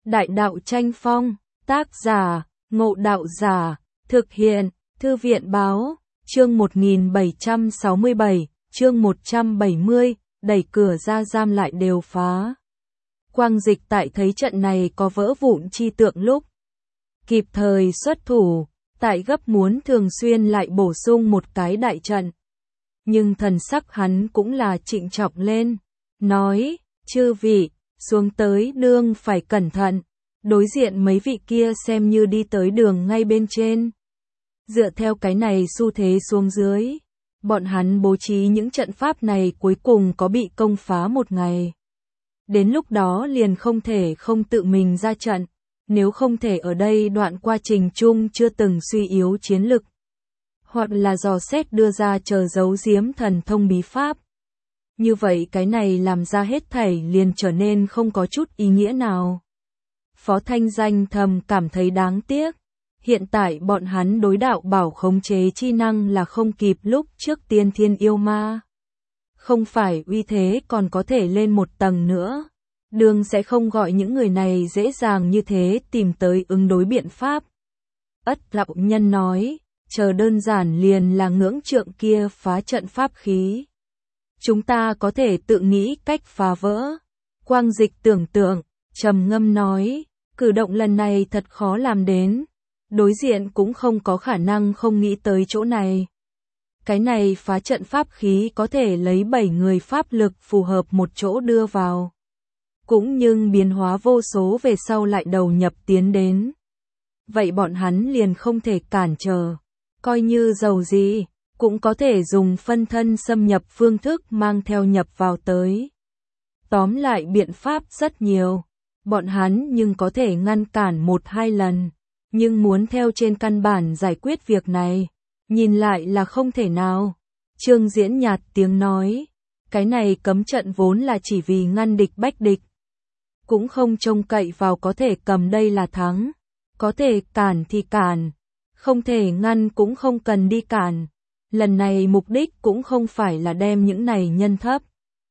Đại đạo tranh phong, tác giả, Ngộ Đạo Giả, thực hiện, Thư viện báo, chương 1767, chương 170, đẩy cửa ra giam lại đều phá. Quang Dịch tại thấy trận này có vỡ vụn chi tượng lúc kịp thời xuất thủ, tại gấp muốn thường xuyên lại bổ sung một cái đại trận. Nhưng thần sắc hắn cũng là trịnh trọng lên, nói, chư vị, xuống tới đương phải cẩn thận, đối diện mấy vị kia xem như đi tới đường ngay bên trên. Dựa theo cái này xu thế xuống dưới, bọn hắn bố trí những trận pháp này cuối cùng có bị công phá một ngày. Đến lúc đó liền không thể không tự mình ra trận, nếu không thể ở đây đoạn quá trình chung chưa từng suy yếu chiến lực, hoặc là dò xét đưa ra chờ giấu giếm thần thông bí pháp. Như vậy cái này làm ra hết thảy liền trở nên không có chút ý nghĩa nào. Phó Thanh Danh thầm cảm thấy đáng tiếc. Hiện tại bọn hắn đối đạo bảo khống chế chi năng là không kịp lúc trước tiên thiên yêu ma. Không phải uy thế còn có thể lên một tầng nữa. Đường sẽ không gọi những người này dễ dàng như thế tìm tới ứng đối biện pháp. Ất Lão Nhân nói, chờ đơn giản liền là ngưỡng trượng kia phá trận pháp khí. Chúng ta có thể tự nghĩ cách phá vỡ. Quang Dịch tưởng tượng, trầm ngâm nói, cử động lần này thật khó làm đến. Đối diện cũng không có khả năng không nghĩ tới chỗ này. Cái này phá trận pháp khí có thể lấy 7 người pháp lực phù hợp một chỗ đưa vào. Cũng nhưng biến hóa vô số về sau lại đầu nhập tiến đến. Vậy bọn hắn liền không thể cản trở. Coi như dầu gì, cũng có thể dùng phân thân xâm nhập phương thức mang theo nhập vào tới. Tóm lại biện pháp rất nhiều. Bọn hắn nhưng có thể ngăn cản 1-2 lần. Nhưng muốn theo trên căn bản giải quyết việc này, nhìn lại là không thể nào. Trương Diễn nhạt tiếng nói, cái này cấm trận vốn là chỉ vì ngăn địch bách địch. Cũng không trông cậy vào có thể cầm đây là thắng. Có thể cản thì cản, không thể ngăn cũng không cần đi cản. Lần này mục đích cũng không phải là đem những này nhân thấp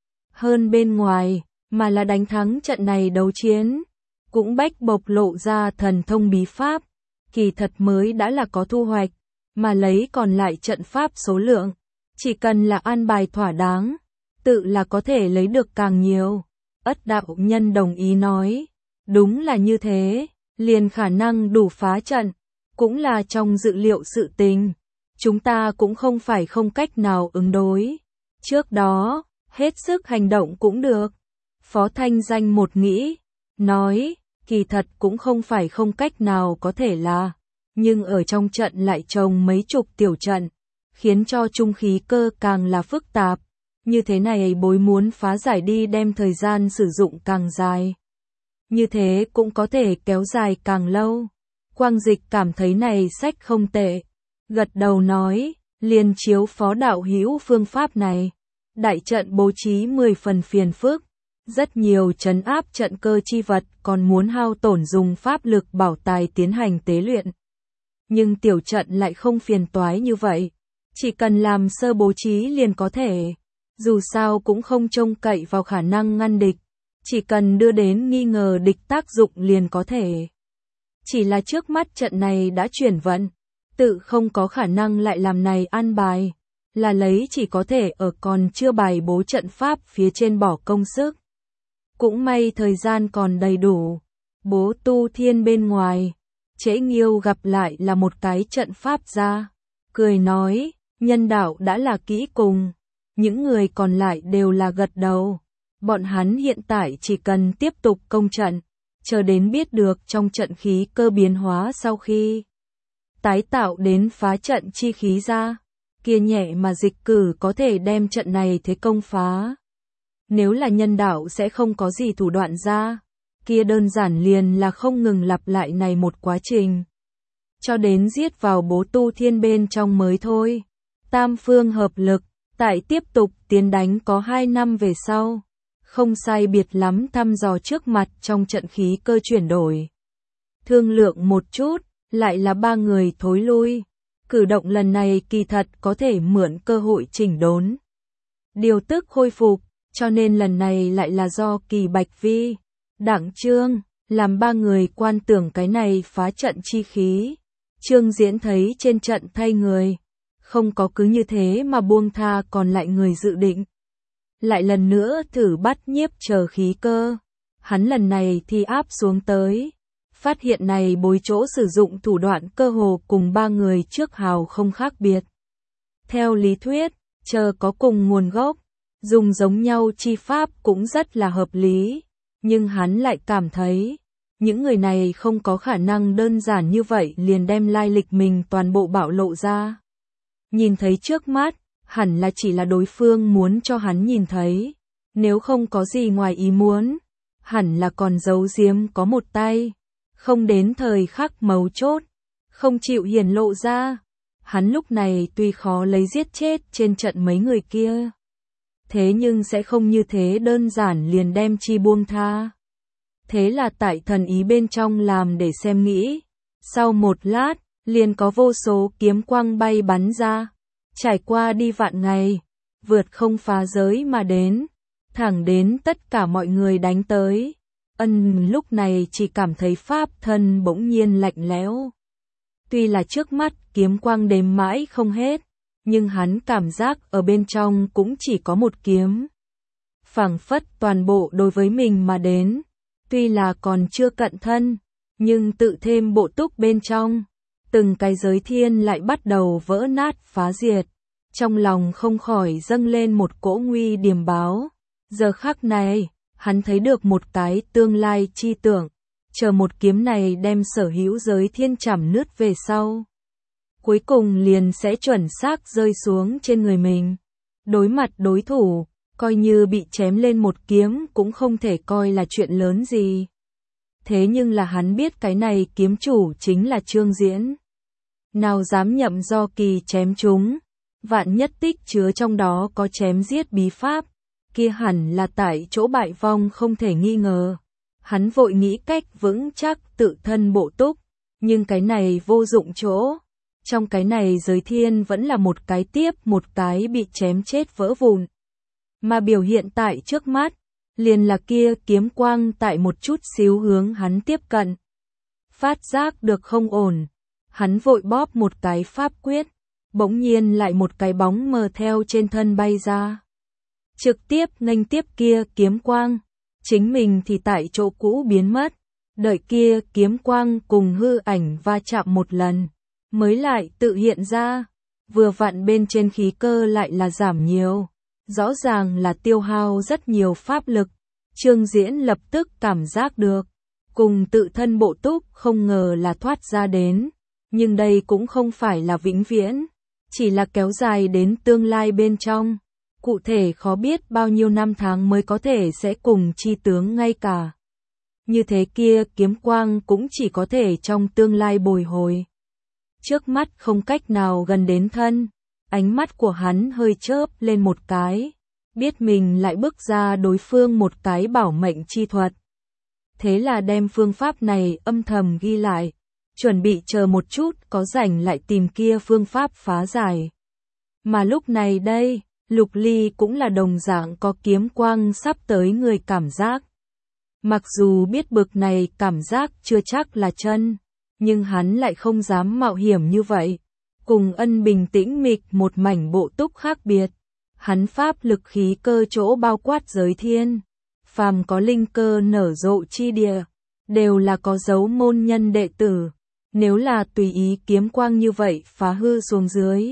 hơn bên ngoài, mà là đánh thắng trận này đấu chiến. Cũng bách bộc lộ ra thần thông bí pháp. Kỳ thật mới đã là có thu hoạch, mà lấy còn lại trận pháp số lượng, chỉ cần là an bài thỏa đáng, tự là có thể lấy được càng nhiều. Ất Đạo Nhân đồng ý nói, đúng là như thế, liền khả năng đủ phá trận, cũng là trong dự liệu sự tình, chúng ta cũng không phải không cách nào ứng đối. Trước đó, hết sức hành động cũng được. Phó Thanh Danh một nghĩ, nói, kỳ thật cũng không phải không cách nào có thể là, nhưng ở trong trận lại trồng mấy chục tiểu trận, khiến cho trung khí cơ càng là phức tạp, như thế này bối muốn phá giải đi đem thời gian sử dụng càng dài. Như thế cũng có thể kéo dài càng lâu. Quang Dịch cảm thấy này sách không tệ, gật đầu nói, liền chiếu Phó đạo hữu phương pháp này, đại trận bố trí 10 phần phiền phức. Rất nhiều trấn áp trận cơ chi vật còn muốn hao tổn dùng pháp lực bảo tài tiến hành tế luyện. Nhưng tiểu trận lại không phiền toái như vậy. Chỉ cần làm sơ bố trí liền có thể. Dù sao cũng không trông cậy vào khả năng ngăn địch. Chỉ cần đưa đến nghi ngờ địch tác dụng liền có thể. Chỉ là trước mắt trận này đã chuyển vận. Tự không có khả năng lại làm này an bài. Là lấy chỉ có thể ở còn chưa bài bố trận pháp phía trên bỏ công sức. Cũng may thời gian còn đầy đủ. Bố Tu Thiên bên ngoài, Trễ Nghiêu gặp lại là một cái trận pháp gia, cười nói, nhân đạo đã là kỹ cùng, những người còn lại đều là gật đầu. Bọn hắn hiện tại chỉ cần tiếp tục công trận, chờ đến biết được trong trận khí cơ biến hóa sau khi tái tạo đến phá trận chi khí ra, kia nhẹ mà dịch cử có thể đem trận này thế công phá. Nếu là nhân đạo sẽ không có gì thủ đoạn ra, kia đơn giản liền là không ngừng lặp lại này một quá trình. Cho đến giết vào Bố Tu Thiên bên trong mới thôi. Tam phương hợp lực, tại tiếp tục tiến đánh có 2 năm về sau. Không sai biệt lắm thăm dò trước mặt trong trận khí cơ chuyển đổi. Thương lượng một chút, lại là 3 người thối lui. Cử động lần này kỳ thật có thể mượn cơ hội chỉnh đốn. Điều tức khôi phục. Cho nên lần này lại là do Kỳ Bạch Vi, Đặng Trương, làm ba người quan tưởng cái này phá trận chi khí. Trương Diễn thấy trên trận thay người, không có cứ như thế mà buông tha còn lại người dự định. Lại lần nữa thử bắt nhiếp chờ khí cơ. Hắn lần này thì áp xuống tới. Phát hiện này bối chỗ sử dụng thủ đoạn cơ hồ cùng ba người trước hào không khác biệt. Theo lý thuyết, chờ có cùng nguồn gốc, dùng giống nhau chi pháp cũng rất là hợp lý. Nhưng hắn lại cảm thấy, những người này không có khả năng đơn giản như vậy liền đem lai lịch mình toàn bộ bạo lộ ra. Nhìn thấy trước mắt, hẳn là chỉ là đối phương muốn cho hắn nhìn thấy. Nếu không có gì ngoài ý muốn, hẳn là còn giấu giếm có một tay. Không đến thời khắc mấu chốt, không chịu hiển lộ ra. Hắn lúc này tuy khó lấy giết chết trên trận mấy người kia, thế nhưng sẽ không như thế đơn giản liền đem chi buông tha. Thế là tại thần ý bên trong làm để xem nghĩ. Sau một lát, liền có vô số kiếm quang bay bắn ra, trải qua đi vạn ngày, vượt không phá giới mà đến, thẳng đến tất cả mọi người đánh tới. Lúc này chỉ cảm thấy pháp thân bỗng nhiên lạnh lẽo. Tuy là trước mắt kiếm quang đếm mãi không hết, nhưng hắn cảm giác ở bên trong cũng chỉ có một kiếm. Phảng phất toàn bộ đối với mình mà đến, tuy là còn chưa cận thân, nhưng tự thêm bộ túc bên trong, từng cái giới thiên lại bắt đầu vỡ nát phá diệt. Trong lòng không khỏi dâng lên một cỗ nguy điềm báo. Giờ khắc này, hắn thấy được một cái tương lai chi tưởng, chờ một kiếm này đem sở hữu giới thiên chảm nứt về sau. Cuối cùng liền sẽ chuẩn xác rơi xuống trên người mình. Đối mặt đối thủ, coi như bị chém lên một kiếm cũng không thể coi là chuyện lớn gì. Thế nhưng là hắn biết cái này kiếm chủ chính là Trương Diễn. Nào dám nhậm do kỳ chém chúng, vạn nhất tích chứa trong đó có chém giết bí pháp, kia hẳn là tại chỗ bại vong không thể nghi ngờ. Hắn vội nghĩ cách vững chắc tự thân bộ túc, nhưng cái này vô dụng chỗ. Trong cái này giới thiên vẫn là một cái tiếp một cái bị chém chết vỡ vụn. Mà biểu hiện tại trước mắt, liền là kia kiếm quang tại một chút xíu hướng hắn tiếp cận. Phát giác được không ổn, hắn vội bóp một cái pháp quyết, bỗng nhiên lại một cái bóng mờ theo trên thân bay ra. Trực tiếp nghênh tiếp kia kiếm quang, chính mình thì tại chỗ cũ biến mất, đợi kia kiếm quang cùng hư ảnh va chạm một lần, mới lại tự hiện ra, vừa vặn bên trên khí cơ lại là giảm nhiều, rõ ràng là tiêu hao rất nhiều pháp lực. Trương Diễn lập tức cảm giác được, cùng tự thân bộ túc không ngờ là thoát ra đến, nhưng đây cũng không phải là vĩnh viễn, chỉ là kéo dài đến tương lai bên trong. Cụ thể khó biết bao nhiêu năm tháng mới có thể sẽ cùng chi tướng ngay cả. Như thế kia kiếm quang cũng chỉ có thể trong tương lai bồi hồi. Trước mắt không cách nào gần đến thân, ánh mắt của hắn hơi chớp lên một cái, biết mình lại bước ra đối phương một cái bảo mệnh chi thuật. Thế là đem phương pháp này âm thầm ghi lại, chuẩn bị chờ một chút có rảnh lại tìm kia phương pháp phá giải. Mà lúc này đây, Lục Ly cũng là đồng dạng có kiếm quang sắp tới người cảm giác. Mặc dù biết bực này cảm giác chưa chắc là chân, nhưng hắn lại không dám mạo hiểm như vậy. Cùng Ân bình tĩnh mịch một mảnh bộ túc khác biệt, hắn pháp lực khí cơ chỗ bao quát giới thiên, phàm có linh cơ nở rộ chi địa, đều là có dấu môn nhân đệ tử. Nếu là tùy ý kiếm quang như vậy phá hư xuống dưới,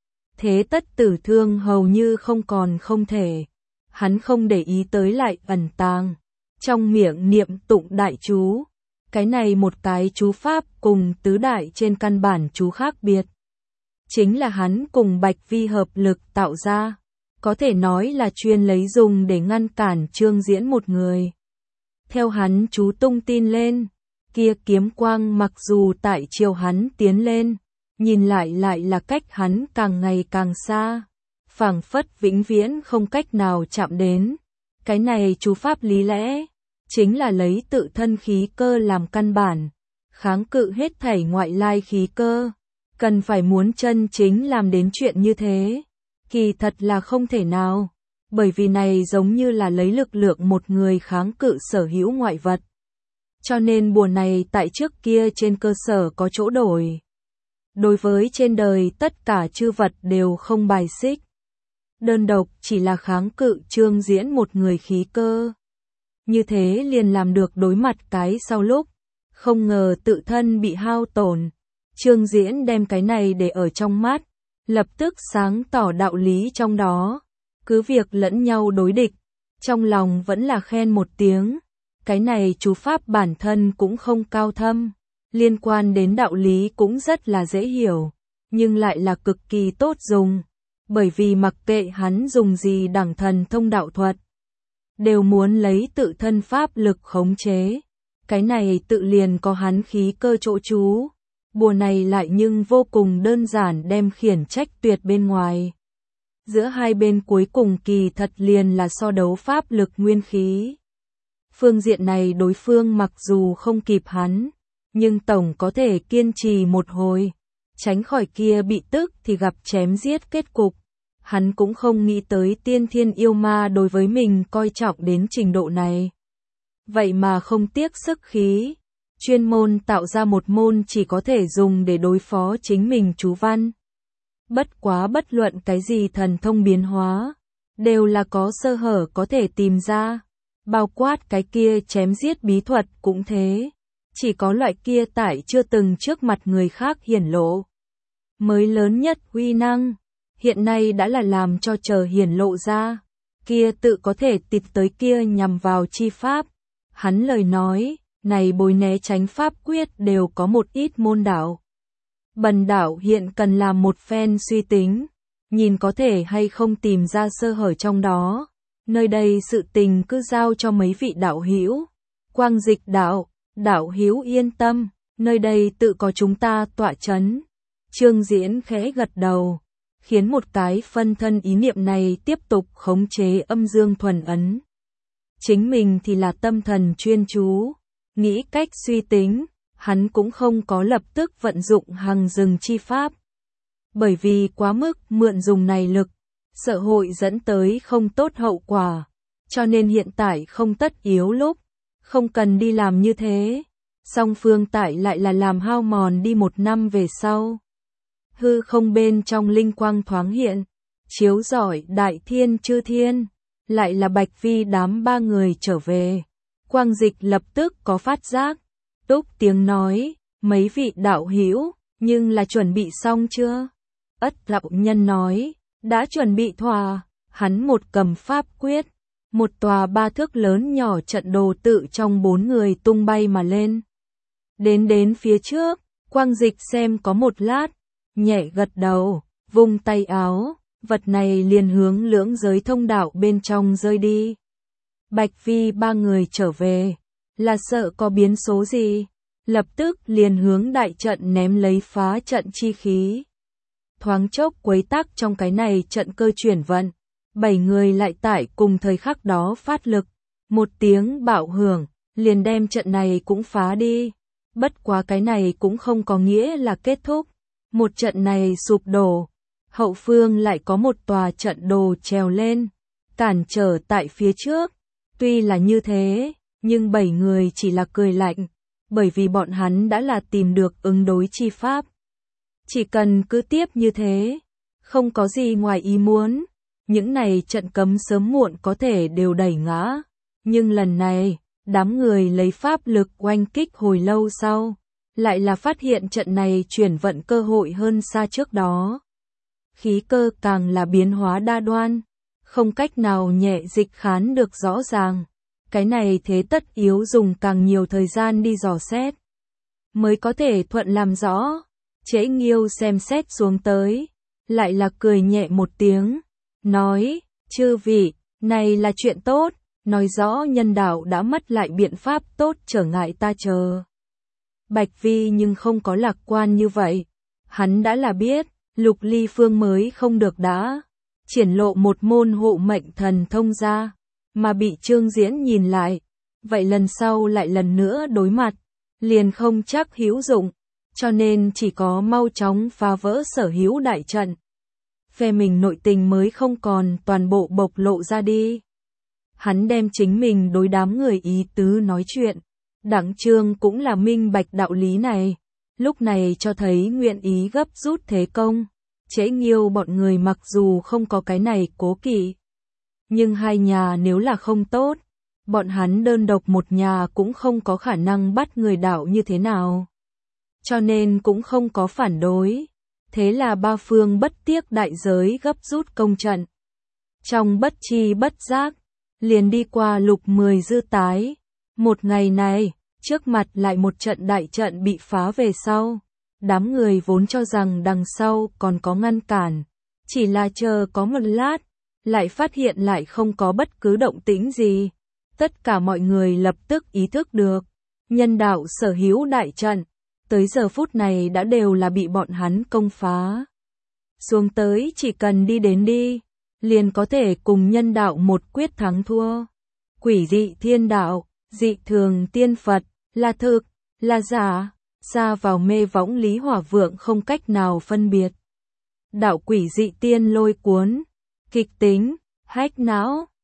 thế tất tử thương hầu như không còn không thể. Hắn không để ý tới lại ẩn tàng, trong miệng niệm tụng đại chú. Cái này một cái chú pháp cùng tứ đại trên căn bản chú khác biệt. Chính là hắn cùng Bạch Vi hợp lực tạo ra, có thể nói là chuyên lấy dùng để ngăn cản Trương Diễn một người. Theo hắn chú tung tin lên, kia kiếm quang mặc dù tại chiều hắn tiến lên, nhìn lại là cách hắn càng ngày càng xa, phảng phất vĩnh viễn không cách nào chạm đến. Cái này chú pháp lý lẽ, chính là lấy tự thân khí cơ làm căn bản, kháng cự hết thảy ngoại lai khí cơ. Cần phải muốn chân chính làm đến chuyện như thế, kỳ thật là không thể nào, bởi vì này giống như là lấy lực lượng một người kháng cự sở hữu ngoại vật. cho nên bùa này tại trước kia trên cơ sở có chỗ đổi. Đối với trên đời tất cả chư vật đều không bài xích. Đơn độc chỉ là kháng cự Trương Diễn một người khí cơ. Như thế liền làm được đối mặt cái sau lúc. Không ngờ tự thân bị hao tổn. Trương Diễn đem cái này để ở trong mắt. Lập tức sáng tỏ đạo lý trong đó. Cứ việc lẫn nhau đối địch. Trong lòng vẫn là khen một tiếng. Cái này chú pháp bản thân cũng không cao thâm. Liên quan đến đạo lý cũng rất là dễ hiểu. Nhưng lại là cực kỳ tốt dùng. Bởi vì mặc kệ hắn dùng gì đẳng thần thông đạo thuật. Đều muốn lấy tự thân pháp lực khống chế. Cái này tự liền có hắn khí cơ chỗ trú. Bùa này lại nhưng vô cùng đơn giản đem khiển trách tuyệt bên ngoài. Giữa hai bên cuối cùng kỳ thật liền là so đấu pháp lực nguyên khí. Phương diện này đối phương mặc dù không kịp hắn, nhưng tổng có thể kiên trì một hồi, tránh khỏi kia bị tức thì gặp chém giết kết cục. Hắn cũng không nghĩ tới tiên thiên yêu ma đối với mình coi trọng đến trình độ này. Vậy mà không tiếc sức khí, chuyên môn tạo ra một môn chỉ có thể dùng để đối phó chính mình chú văn. Bất quá bất luận cái gì thần thông biến hóa, đều là có sơ hở có thể tìm ra. Bao quát cái kia chém giết bí thuật cũng thế. Chỉ có loại kia tại chưa từng trước mặt người khác hiển lộ. Mới lớn nhất uy năng, hiện nay đã là làm cho chờ hiển lộ ra. Kia tự có thể tịt tới kia nhằm vào chi pháp. Hắn lời nói, này bối né tránh pháp quyết đều có một ít môn đạo. Bần đạo hiện cần làm một phen suy tính, nhìn có thể hay không tìm ra sơ hở trong đó. Nơi đây sự tình cứ giao cho mấy vị đạo hữu. Quang Dịch đạo, đạo hữu yên tâm, nơi đây tự có chúng ta tọa chấn. Trương Diễn khẽ gật đầu, khiến một cái phân thân ý niệm này tiếp tục khống chế âm dương thuần ấn. Chính mình thì là tâm thần chuyên chú, nghĩ cách suy tính, hắn cũng không có lập tức vận dụng hằng rừng chi pháp. Bởi vì quá mức mượn dùng này lực, sợ hội dẫn tới không tốt hậu quả, cho nên hiện tại không tất yếu lúc, không cần đi làm như thế. Song phương tại lại là làm hao mòn đi 1 năm về sau. Hư không bên trong linh quang thoáng hiện, chiếu rọi đại thiên chư thiên, lại là Bạch Vi đám 3 người trở về. Quang Dịch lập tức có phát giác, túc tiếng nói, mấy vị đạo hữu, nhưng là chuẩn bị xong chưa? Ất đạo nhân nói, đã chuẩn bị thỏa. Hắn một cầm pháp quyết, một tòa 3 thước lớn nhỏ trận đồ tự trong 4 người tung bay mà lên. Đến phía trước, Quang Dịch xem có một lát, nhẹ gật đầu, vung tay áo, vật này liền hướng lưỡng giới thông đạo bên trong rơi đi. Bạch Vi 3 người trở về, là sợ có biến số gì, lập tức liền hướng đại trận ném lấy phá trận chi khí. Thoáng chốc quấy tắc trong cái này trận cơ chuyển vận, 7 người lại tại cùng thời khắc đó phát lực, một tiếng bạo hưởng, liền đem trận này cũng phá đi. Bất quá cái này cũng không có nghĩa là kết thúc, một trận này sụp đổ, hậu phương lại có một tòa trận đồ trèo lên, cản trở tại phía trước. Tuy là như thế, nhưng 7 người chỉ là cười lạnh, bởi vì bọn hắn đã là tìm được ứng đối chi pháp. Chỉ cần cứ tiếp như thế, không có gì ngoài ý muốn, những này trận cấm sớm muộn có thể đều đẩy ngã. Nhưng lần này, đám người lấy pháp lực oanh kích hồi lâu sau, lại là phát hiện trận này chuyển vận cơ hội hơn xa trước đó. Khí cơ càng là biến hóa đa đoan, không cách nào nhẹ dịch khán được rõ ràng. Cái này thế tất yếu dùng càng nhiều thời gian đi dò xét, mới có thể thuận làm rõ. Trễ Nghiêu xem xét xuống tới, lại là cười nhẹ một tiếng, nói, chư vị, này là chuyện tốt, nói rõ nhân đạo đã mất lại biện pháp tốt trở ngại ta chờ. Bạch Vi nhưng không có lạc quan như vậy, hắn đã là biết, Lục Ly Phương mới không được đã triển lộ một môn hộ mệnh thần thông ra, mà bị Trương Diễn nhìn lại, vậy lần sau lại lần nữa đối mặt, liền không chắc hữu dụng. Cho nên chỉ có mau chóng phá vỡ sở hữu đại trận. Phe mình nội tình mới không còn toàn bộ bộc lộ ra đi. Hắn đem chính mình đối đám người ý tứ nói chuyện, Đặng Trương cũng là minh bạch đạo lý này, lúc này cho thấy nguyện ý gấp rút thế công. Trễ Nghiêu bọn người mặc dù không có cái này cố kỵ, nhưng hai nhà nếu là không tốt, bọn hắn đơn độc một nhà cũng không có khả năng bắt người đảo như thế nào. Cho nên cũng không có phản đối. Thế là ba phương bất tiếc đại giới gấp rút công trận. Trong bất chi bất giác, liền đi qua lục 10 dư tái. Một ngày này, trước mặt lại một trận đại trận bị phá về sau. Đám người vốn cho rằng đằng sau còn có ngăn cản. Chỉ là chờ có một lát, lại phát hiện lại không có bất cứ động tĩnh gì. Tất cả mọi người lập tức ý thức được. Nhân đạo sở hữu đại trận, tới giờ phút này đã đều là bị bọn hắn công phá. Xuống tới chỉ cần đi đến đi, liền có thể cùng nhân đạo một quyết thắng thua. Quỷ dị thiên đạo, dị thường tiên Phật, là thực, là giả, xa vào mê võng Lý Hỏa Vượng không cách nào phân biệt. Đạo quỷ dị tiên lôi cuốn, kịch tính, hách não,